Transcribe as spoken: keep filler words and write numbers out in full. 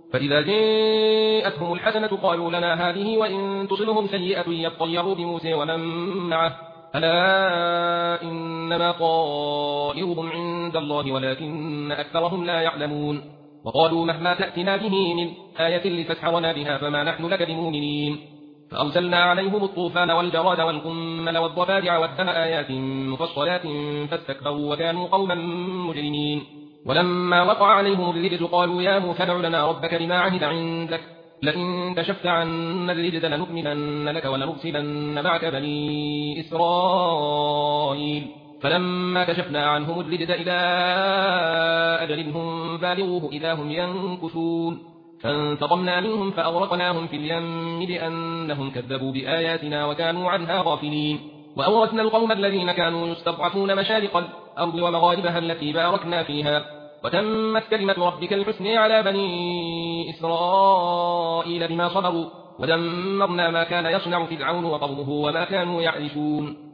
فإذا جاءتهم الحسنة قالوا لنا هذه وإن تصلهم سيئة يطيروا بموسى ومن معه ألا إنما طائرهم عند الله ولكن أكثرهم لا يعلمون وقالوا مهما تأتنا به من آية لتسحرنا بها فما نحن لك بمؤمنين فأرسلنا عليهم الطوفان والجراد والقمل والضفادع والدم آيات مفصلات فاستكبروا وكانوا قوما مجرمين ولما وقع عليهم الرجز قالوا يا موسى ادع لنا ربك بما عهد عندك لئن كشفت عنا الرجز لنؤمنن لك ولنرسلن معك بني إسرائيل فلما كشفنا عنهم الرجز إلى أجل هم بالغوه إذا هم ينكثون فانتقمنا منهم فأغرقناهم في اليم بأنهم كذبوا بآياتنا وكانوا عنها غافلين وأورثنا القوم الذين كانوا يستضعفون مشارق الأرض ومغاربها التي باركنا فيها وتمت كلمة ربك الحسنى على بني إسرائيل بما صبروا ودمرنا ما كان يصنع فرعون وقومه وما كانوا يعرشون